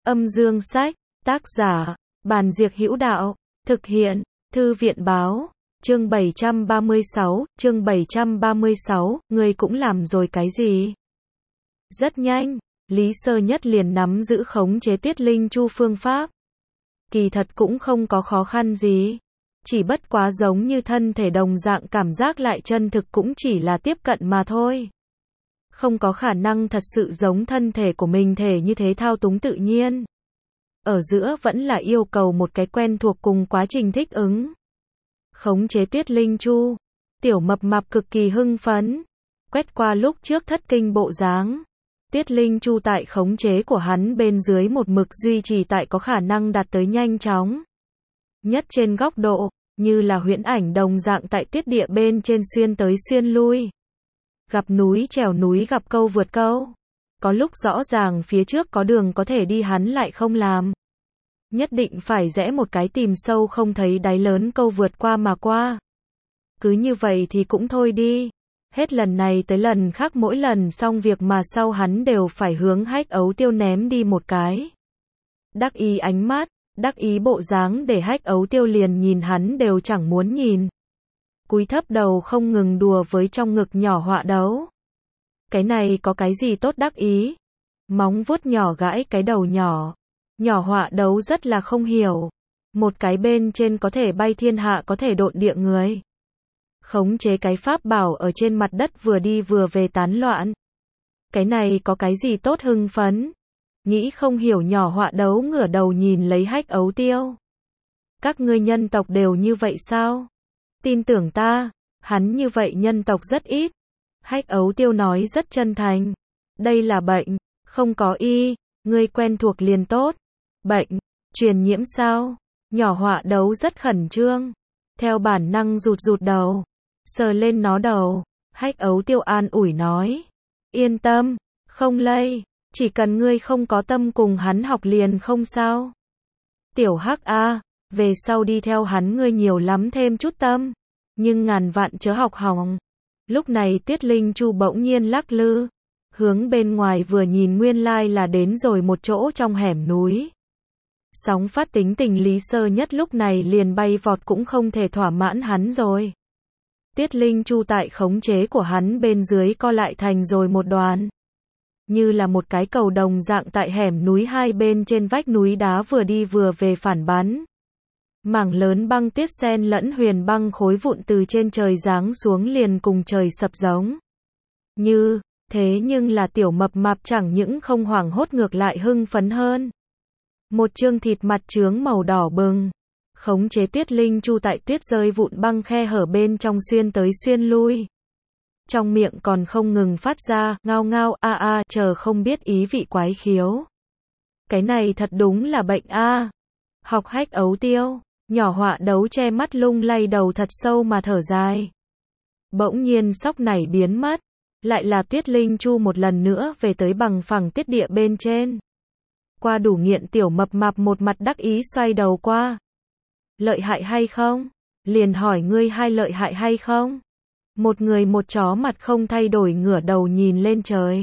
Âm dương sách, tác giả, Bàn Diệc Hữu Đạo, thực hiện, Thư viện báo, chương 736, ngươi cũng làm rồi cái gì? Rất nhanh, Lý Sơ Nhất liền nắm giữ khống chế Tuyết Linh Chu phương pháp. Kỳ thật cũng không có khó khăn gì. Chỉ bất quá giống như thân thể đồng dạng cảm giác lại chân thực cũng chỉ là tiếp cận mà thôi. Không có khả năng thật sự giống thân thể của mình thể như thế thao túng tự nhiên. Ở giữa vẫn là yêu cầu một cái quen thuộc cùng quá trình thích ứng. Khống chế Tuyết Linh Chu, Tiểu Mập Mạp cực kỳ hưng phấn. Quét qua lúc trước thất kinh bộ dáng. Tuyết Linh Chu tại khống chế của hắn bên dưới một mực duy trì tại có khả năng đạt tới nhanh chóng. Nhất trên góc độ, như là huyễn ảnh đồng dạng tại tuyết địa bên trên xuyên tới xuyên lui. Gặp núi trèo núi, gặp câu vượt câu. Có lúc rõ ràng phía trước có đường có thể đi hắn lại không làm. Nhất định phải rẽ một cái tìm sâu không thấy đáy lớn câu vượt qua mà qua. Cứ như vậy thì cũng thôi đi. Hết lần này tới lần khác mỗi lần xong việc mà sau hắn đều phải hướng Hách Ấu Tiêu ném đi một cái. Đắc ý ánh mắt, đắc ý bộ dáng để Hách Ấu Tiêu liền nhìn hắn đều chẳng muốn nhìn. Cúi thấp đầu không ngừng đùa với trong ngực nhỏ họa đấu. Cái này có cái gì tốt đắc ý? Móng vuốt nhỏ gãi cái đầu nhỏ. Nhỏ họa đấu rất là không hiểu. Một cái bên trên có thể bay thiên hạ có thể độn địa người. Khống chế cái pháp bảo ở trên mặt đất vừa đi vừa về tán loạn. Cái này có cái gì tốt hưng phấn? Nghĩ không hiểu nhỏ họa đấu ngửa đầu nhìn lấy Hách Ấu Tiêu. Các ngươi nhân tộc đều như vậy sao? Tin tưởng ta, hắn như vậy nhân tộc rất ít. Hách Ấu Tiêu nói rất chân thành. Đây là bệnh, không có y, ngươi quen thuộc liền tốt. Bệnh, truyền nhiễm sao? Nhỏ họa đấu rất khẩn trương. Theo bản năng rụt rụt đầu. Sờ lên nó đầu. Hách Ấu Tiêu an ủi nói. Yên tâm, không lây. Chỉ cần ngươi không có tâm cùng hắn học liền không sao. Tiểu Hắc a, về sau đi theo hắn ngươi nhiều lắm thêm chút tâm. Nhưng ngàn vạn chớ học hỏng. Lúc này Tuyết Linh Chu bỗng nhiên lắc lư. Hướng bên ngoài vừa nhìn nguyên lai là đến rồi một chỗ trong hẻm núi. Sóng phát tính tình Lý Sơ Nhất lúc này liền bay vọt cũng không thể thỏa mãn hắn rồi. Tuyết Linh Chu tại khống chế của hắn bên dưới co lại thành rồi một đoàn. Như là một cái cầu đồng dạng tại hẻm núi hai bên trên vách núi đá vừa đi vừa về phản bắn. Mảng lớn băng tuyết xen lẫn huyền băng khối vụn từ trên trời giáng xuống liền cùng trời sập giống. Như, thế nhưng là Tiểu Mập Mạp chẳng những không hoảng hốt ngược lại hưng phấn hơn. Một trương thịt mặt trướng màu đỏ bừng. Khống chế Tuyết Linh Chu tại tuyết rơi vụn băng khe hở bên trong xuyên tới xuyên lui. Trong miệng còn không ngừng phát ra, ngao ngao, a a, chờ không biết ý vị quái khiếu. Cái này thật đúng là bệnh a. Học Hách Ấu Tiêu, nhỏ họa đấu che mắt lung lay đầu thật sâu mà thở dài. Bỗng nhiên sóc này biến mất. Lại là Tuyết Linh Chu một lần nữa về tới bằng phẳng tiết địa bên trên. Qua đủ nghiện Tiểu Mập Mạp một mặt đắc ý xoay đầu qua. Lợi hại hay không? Liền hỏi ngươi hai lợi hại hay không? Một người một chó mặt không thay đổi ngửa đầu nhìn lên trời.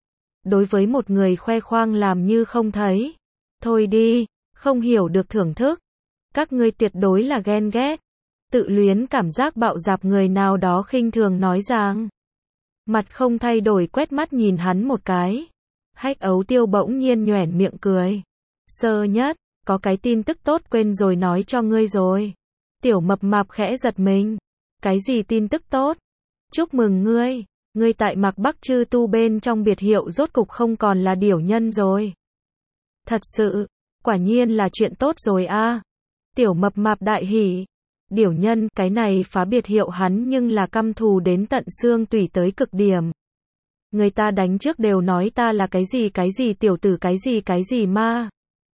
Đối với một người khoe khoang làm như không thấy. Thôi đi, không hiểu được thưởng thức. Các ngươi tuyệt đối là ghen ghét. Tự luyến cảm giác bạo dạp người nào đó khinh thường nói rằng. Mặt không thay đổi quét mắt nhìn hắn một cái. Hách Ấu Tiêu bỗng nhiên nhoẻn miệng cười. Sơ Nhất, có cái tin tức tốt quên rồi nói cho ngươi rồi. Tiểu Mập Mạp khẽ giật mình. Cái gì tin tức tốt? Chúc mừng ngươi, ngươi tại Mạc Bắc Chư Tu bên trong biệt hiệu rốt cục không còn là điểu nhân rồi. Thật sự, quả nhiên là chuyện tốt rồi a. Tiểu Mập Mạp đại hỉ. Điểu nhân, cái này phá biệt hiệu hắn nhưng là căm thù đến tận xương tủy tới cực điểm. Người ta đánh trước đều nói ta là cái gì tiểu tử cái gì ma.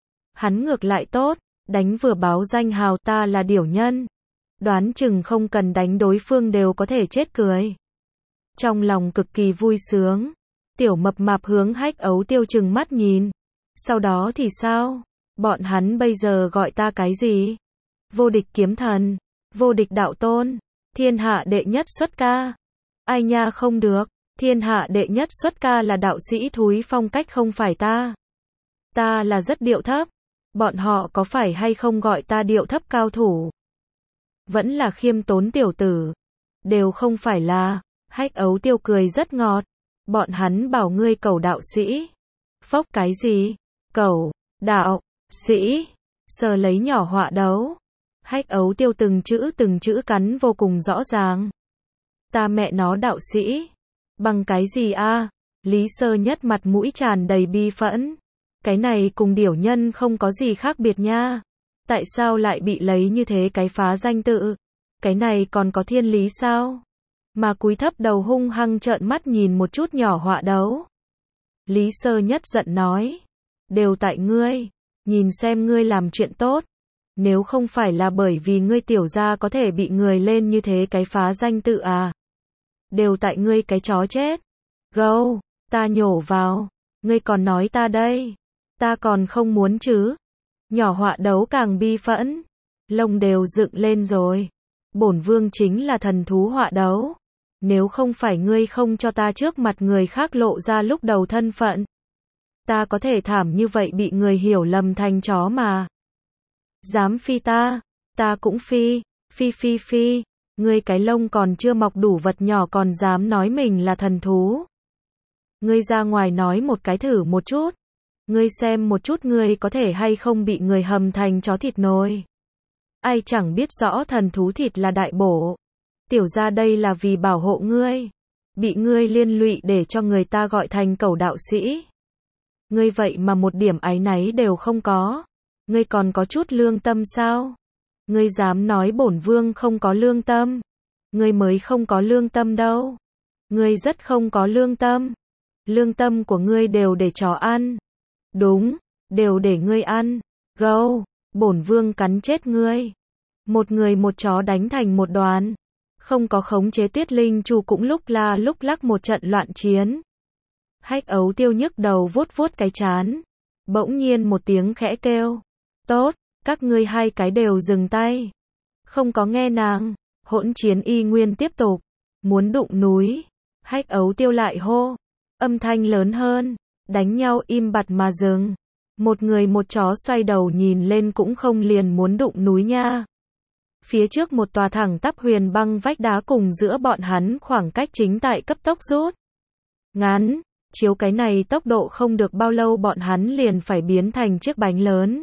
Hắn ngược lại tốt, đánh vừa báo danh hào ta là điểu nhân. Đoán chừng không cần đánh đối phương đều có thể chết cười. Trong lòng cực kỳ vui sướng. Tiểu Mập Mạp hướng Hách Ấu Tiêu chừng mắt nhìn. Sau đó thì sao? Bọn hắn bây giờ gọi ta cái gì? Vô địch kiếm thần, vô địch đạo tôn, thiên hạ đệ nhất xuất ca. Ai nha không được, thiên hạ đệ nhất xuất ca là đạo sĩ thúi phong cách không phải ta. Ta là rất điệu thấp. Bọn họ có phải hay không gọi ta điệu thấp cao thủ? Vẫn là khiêm tốn tiểu tử. Đều không phải là. Hách Ấu Tiêu cười rất ngọt. Bọn hắn bảo ngươi cẩu đạo sĩ. Phốc cái gì? Cẩu, đạo, sĩ. Sờ lấy nhỏ họa đấu. Hách Ấu Tiêu từng chữ cắn vô cùng rõ ràng. Ta mẹ nó đạo sĩ. Bằng cái gì a? Lý Sơ Nhất mặt mũi tràn đầy bi phẫn. Cái này cùng điểu nhân không có gì khác biệt nha. Tại sao lại bị lấy như thế cái phá danh tự? Cái này còn có thiên lý sao? Mà cúi thấp đầu hung hăng trợn mắt nhìn một chút nhỏ họa đấu. Lý Sơ Nhất giận nói. Đều tại ngươi. Nhìn xem ngươi làm chuyện tốt. Nếu không phải là bởi vì ngươi tiểu gia có thể bị người lên như thế cái phá danh tự à? Đều tại ngươi cái chó chết. Gâu, ta nhổ vào. Ngươi còn nói ta đây. Ta còn không muốn chứ. Nhỏ họa đấu càng bi phẫn. Lông đều dựng lên rồi. Bổn vương chính là thần thú họa đấu. Nếu không phải ngươi không cho ta trước mặt người khác lộ ra lúc đầu thân phận. Ta có thể thảm như vậy bị người hiểu lầm thành chó mà. Dám phi ta. Ta cũng phi. Phi. Ngươi cái lông còn chưa mọc đủ vật nhỏ còn dám nói mình là thần thú. Ngươi ra ngoài nói một cái thử một chút. Ngươi xem một chút ngươi có thể hay không bị người hầm thành chó thịt nồi. Ai chẳng biết rõ thần thú thịt là đại bổ. Tiểu ra đây là vì bảo hộ ngươi. Bị ngươi liên lụy để cho người ta gọi thành cẩu đạo sĩ. Ngươi vậy mà một điểm áy náy đều không có. Ngươi còn có chút lương tâm sao? Ngươi dám nói bổn vương không có lương tâm. Ngươi mới không có lương tâm đâu. Ngươi rất không có lương tâm. Lương tâm của ngươi đều để chó ăn. Đúng, đều để ngươi ăn. Gâu, bổn vương cắn chết ngươi. Một người một chó đánh thành một đoàn. Không có khống chế Tuyết Linh Chu cũng lúc la lúc lắc một trận loạn chiến. Hách Ấu Tiêu nhức đầu vuốt vuốt cái trán. Bỗng nhiên một tiếng khẽ kêu. Tốt, các ngươi hai cái đều dừng tay. Không có nghe nàng. Hỗn chiến y nguyên tiếp tục. Muốn đụng núi. Hách Ấu Tiêu lại hô. Âm thanh lớn hơn. Đánh nhau im bặt mà dừng. Một người một chó xoay đầu nhìn lên cũng không liền muốn đụng núi nha. Phía trước một tòa thẳng tắp huyền băng vách đá cùng giữa bọn hắn khoảng cách chính tại cấp tốc rút ngắn. Chiếu cái này tốc độ không được bao lâu bọn hắn liền phải biến thành chiếc bánh lớn.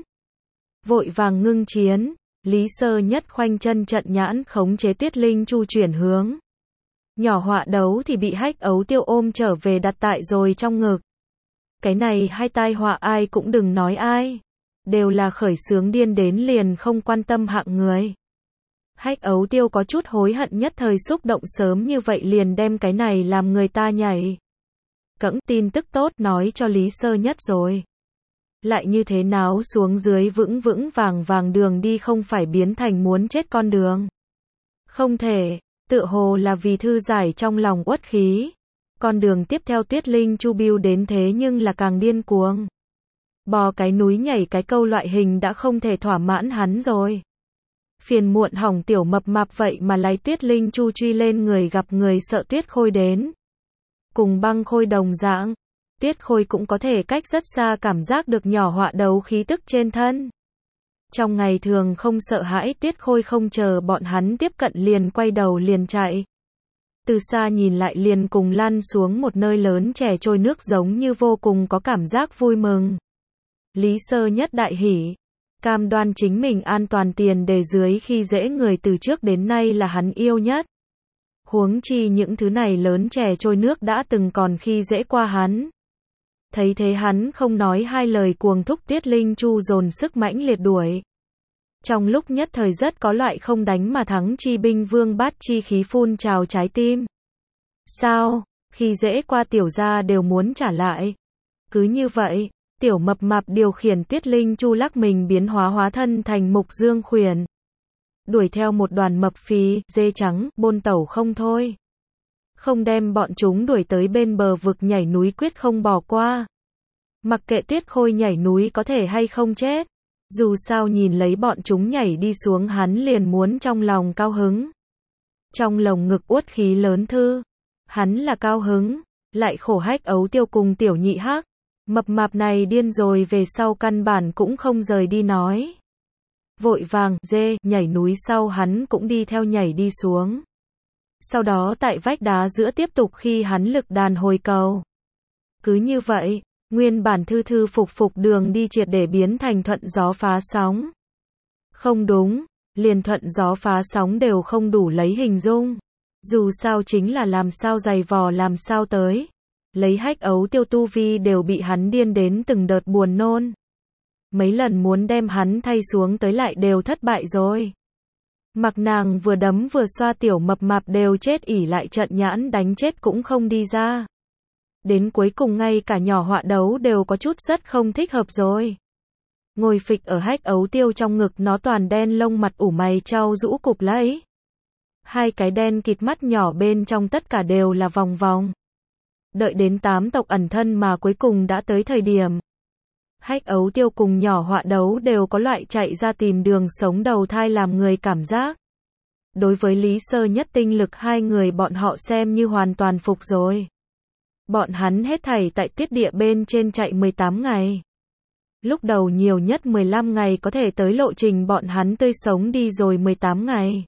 Vội vàng ngưng chiến. Lý Sơ Nhất khoanh chân trận nhãn khống chế Tuyết Linh Chu chuyển hướng. Nhỏ họa đấu thì bị Hách Ấu Tiêu ôm trở về đặt tại rồi trong ngực. Cái này hai tai họa ai cũng đừng nói ai. Đều là khởi sướng điên đến liền không quan tâm hạng người. Hách Ấu Tiêu có chút hối hận nhất thời xúc động sớm như vậy liền đem cái này làm người ta nhảy. Cẫng tin tức tốt nói cho Lý Sơ Nhất rồi. Lại như thế nào xuống dưới vững vững vàng vàng đường đi không phải biến thành muốn chết con đường. Không thể, tựa hồ là vì thư giải trong lòng uất khí. Con đường tiếp theo Tuyết Linh Chu Biêu đến thế nhưng là càng điên cuồng. Bò cái núi nhảy cái câu loại hình đã không thể thỏa mãn hắn rồi. Phiền muộn hỏng tiểu mập mạp vậy mà lấy Tuyết Linh Chu truy lên người gặp người sợ Tuyết Khôi đến. Cùng Băng Khôi đồng dạng, Tuyết Khôi cũng có thể cách rất xa cảm giác được nhỏ họa đấu khí tức trên thân. Trong ngày thường không sợ hãi Tuyết Khôi không chờ bọn hắn tiếp cận liền quay đầu liền chạy. Từ xa nhìn lại liền cùng lăn xuống một nơi lớn chảy trôi nước giống như vô cùng có cảm giác vui mừng. Lý Sơ Nhất đại hỉ. Cam đoan chính mình an toàn tiền đề dưới khi dễ người từ trước đến nay là hắn yêu nhất. Huống chi những thứ này lớn chảy trôi nước đã từng còn khi dễ qua hắn. Thấy thế hắn không nói hai lời cuồng thúc Tuyết Linh Chu dồn sức mãnh liệt đuổi. Trong lúc nhất thời rất có loại không đánh mà thắng chi binh vương bát chi khí phun trào trái tim. Sao, khi dễ qua tiểu gia đều muốn trả lại. Cứ như vậy, tiểu mập mạp điều khiển Tuyết Linh Chu lắc mình biến hóa thân thành Mục Dương Khuyển. Đuổi theo một đoàn mập phì, dê trắng, bôn tẩu không thôi. Không đem bọn chúng đuổi tới bên bờ vực nhảy núi quyết không bỏ qua. Mặc kệ Tuyết Khôi nhảy núi có thể hay không chết. Dù sao nhìn lấy bọn chúng nhảy đi xuống hắn liền muốn trong lòng cao hứng. Trong lồng ngực uất khí lớn thư. Hắn là cao hứng. Lại khổ Hách Ấu Tiêu cùng tiểu nhị hắc. Mập mạp này điên rồi về sau căn bản cũng không rời đi nói. Vội vàng, nhảy núi sau hắn cũng đi theo nhảy đi xuống. Sau đó tại vách đá giữa tiếp tục khi hắn lực đàn hồi cầu. Cứ như vậy, nguyên bản thư thư phục phục đường đi triệt để biến thành thuận gió phá sóng. Không đúng, liền thuận gió phá sóng đều không đủ lấy hình dung. Dù sao chính là làm sao giày vò làm sao tới. Lấy Hách Ấu Tiêu tu vi đều bị hắn điên đến từng đợt buồn nôn. Mấy lần muốn đem hắn thay xuống tới lại đều thất bại rồi. Mặc nàng vừa đấm vừa xoa tiểu mập mạp đều chết ỉ lại trận nhãn đánh chết cũng không đi ra. Đến cuối cùng ngay cả nhỏ họa đấu đều có chút rất không thích hợp rồi. Ngồi phịch ở Hách Ấu Tiêu trong ngực nó toàn đen lông mặt ủ mày trao rũ cụp lấy. Hai cái đen kịt mắt nhỏ bên trong tất cả đều là vòng vòng. Đợi đến 8 tộc ẩn thân mà cuối cùng đã tới thời điểm. Hách Ấu Tiêu cùng nhỏ họa đấu đều có loại chạy ra tìm đường sống đầu thai làm người cảm giác. Đối với Lý Sơ Nhất tinh lực hai người bọn họ xem như hoàn toàn phục rồi. Bọn hắn hết thảy tại tuyết địa bên trên chạy 18 ngày. Lúc đầu nhiều nhất 15 ngày có thể tới lộ trình bọn hắn tươi sống đi rồi 18 ngày.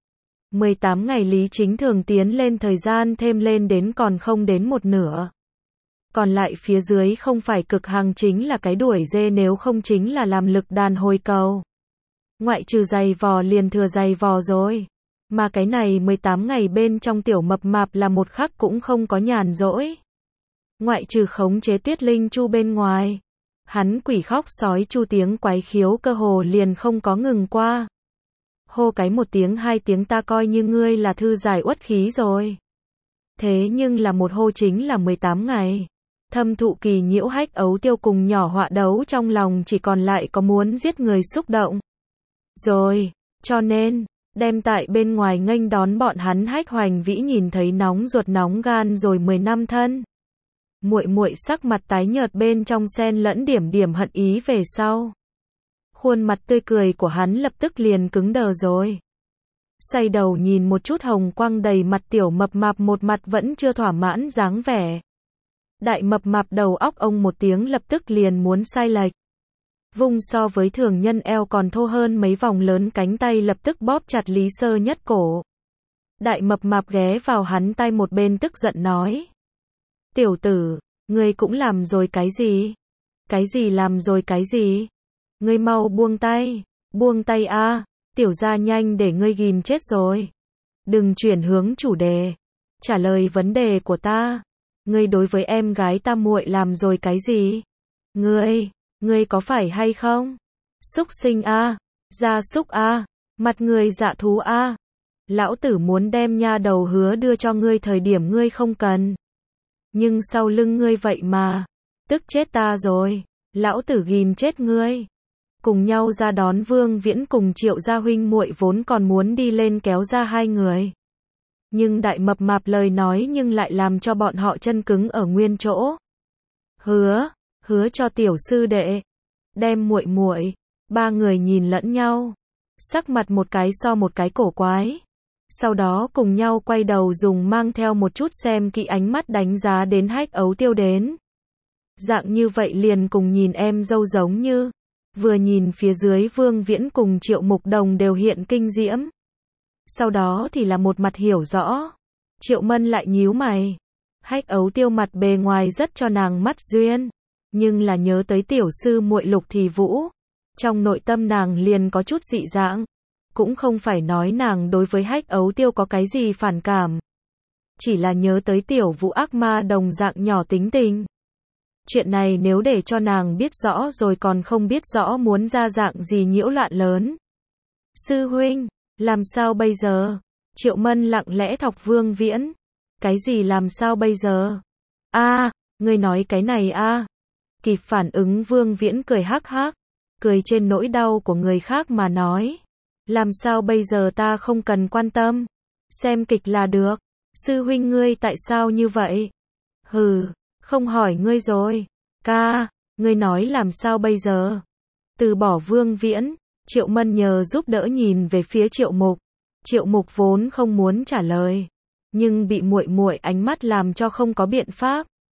18 ngày Lý Chính Thường tiến lên thời gian thêm lên đến còn không đến một nửa. Còn lại phía dưới không phải cực hàng chính là cái đuổi dê nếu không chính là làm lực đàn hồi cầu. Ngoại trừ giày vò liền thừa giày vò rồi. Mà cái này 18 ngày bên trong tiểu mập mạp là một khắc cũng không có nhàn rỗi. Ngoại trừ khống chế Tuyết Linh Chu bên ngoài. Hắn quỷ khóc sói chu tiếng quái khiếu cơ hồ liền không có ngừng qua. Hô cái một tiếng hai tiếng ta coi như ngươi là thư giải uất khí rồi. Thế nhưng là một hô chính là 18 ngày. Thâm thụ kỳ nhiễu Hách Ấu Tiêu cùng nhỏ họa đấu trong lòng chỉ còn lại có muốn giết người xúc động. Rồi, cho nên, đem tại bên ngoài nghênh đón bọn hắn Hách Hoành Vĩ nhìn thấy nóng ruột nóng gan rồi 10 năm thân. Muội muội sắc mặt tái nhợt bên trong xen lẫn điểm điểm hận ý về sau. Khuôn mặt tươi cười của hắn lập tức liền cứng đờ rồi. Xoay đầu nhìn một chút hồng quang đầy mặt tiểu mập mạp một mặt vẫn chưa thỏa mãn dáng vẻ. Đại mập mạp đầu óc ông một tiếng lập tức liền muốn sai lệch. Vung so với thường nhân eo còn thô hơn mấy vòng lớn cánh tay lập tức bóp chặt Lý Sơ Nhất cổ. Đại mập mạp ghé vào hắn tay một bên tức giận nói. Tiểu tử, ngươi cũng làm rồi cái gì? Cái gì làm rồi cái gì? Ngươi mau buông tay a, tiểu gia nhanh để ngươi ghim chết rồi. Đừng chuyển hướng chủ đề, trả lời vấn đề của ta. Ngươi đối với em gái ta muội làm rồi cái gì? Ngươi có phải hay không? Súc sinh a, gia súc a, mặt người dạ thú a. Lão tử muốn đem nha đầu hứa đưa cho ngươi thời điểm ngươi không cần. Nhưng sau lưng ngươi vậy mà, tức chết ta rồi, lão tử ghim chết ngươi. Cùng nhau ra đón Vương Viễn cùng Triệu gia huynh muội vốn còn muốn đi lên kéo ra hai người. Nhưng đại mập mạp lời nói nhưng lại làm cho bọn họ chân cứng ở nguyên chỗ. Hứa cho tiểu sư đệ, đem muội muội. Ba người nhìn lẫn nhau, sắc mặt một cái so một cái cổ quái. Sau đó cùng nhau quay đầu dùng mang theo một chút xem kỹ ánh mắt đánh giá đến Hách Ấu Tiêu đến. Dạng như vậy liền cùng nhìn em dâu giống như. Vừa nhìn phía dưới Vương Viễn cùng Triệu Mục Đồng đều hiện kinh diễm. Sau đó thì là một mặt hiểu rõ. Triệu Mân lại nhíu mày. Hách Ấu Tiêu mặt bề ngoài rất cho nàng mắt duyên. Nhưng là nhớ tới tiểu sư muội Lục Thì Vũ. Trong nội tâm nàng liền có chút dị dạng. Cũng không phải nói nàng đối với Hách Ấu Tiêu có cái gì phản cảm. Chỉ là nhớ tới tiểu Vũ ác ma đồng dạng nhỏ tính tình. Chuyện này nếu để cho nàng biết rõ rồi còn không biết rõ muốn ra dạng gì nhiễu loạn lớn. Sư huynh, làm sao bây giờ? Triệu Mân lặng lẽ thọc Vương Viễn. Cái gì làm sao bây giờ? Ngươi nói cái này Kịp phản ứng Vương Viễn cười hắc hắc. Cười trên nỗi đau của người khác mà nói. Làm sao bây giờ ta không cần quan tâm. Xem kịch là được. Sư huynh ngươi tại sao như vậy? Không hỏi ngươi rồi. Ca, ngươi nói làm sao bây giờ? Từ bỏ Vương Viễn, Triệu Mân nhờ giúp đỡ nhìn về phía Triệu Mục. Triệu Mục vốn không muốn trả lời, nhưng bị muội muội ánh mắt làm cho không có biện pháp.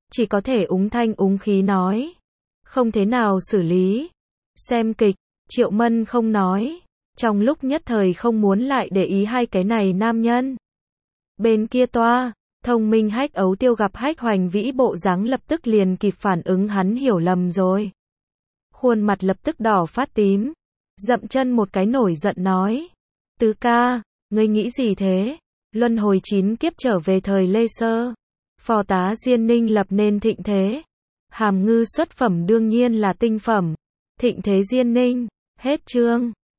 chỉ có thể úng thanh úng khí nói. Không thế nào xử lý. Xem kịch, Triệu Mân không nói. Trong lúc nhất thời không muốn lại để ý hai cái này nam nhân. Bên kia toa, Thông Minh Hách Ấu Tiêu gặp Hách Hoành Vĩ bộ dáng lập tức liền kịp phản ứng hắn hiểu lầm rồi. Khuôn mặt lập tức đỏ phát tím. Dậm chân một cái nổi giận nói. Tứ ca, ngươi nghĩ gì thế? Luân hồi 9 kiếp trở về thời Lê Sơ. Phò tá Diên Ninh lập nên thịnh thế. Hàm ngư xuất phẩm đương nhiên là tinh phẩm. Thịnh thế Diên Ninh. Hết chương.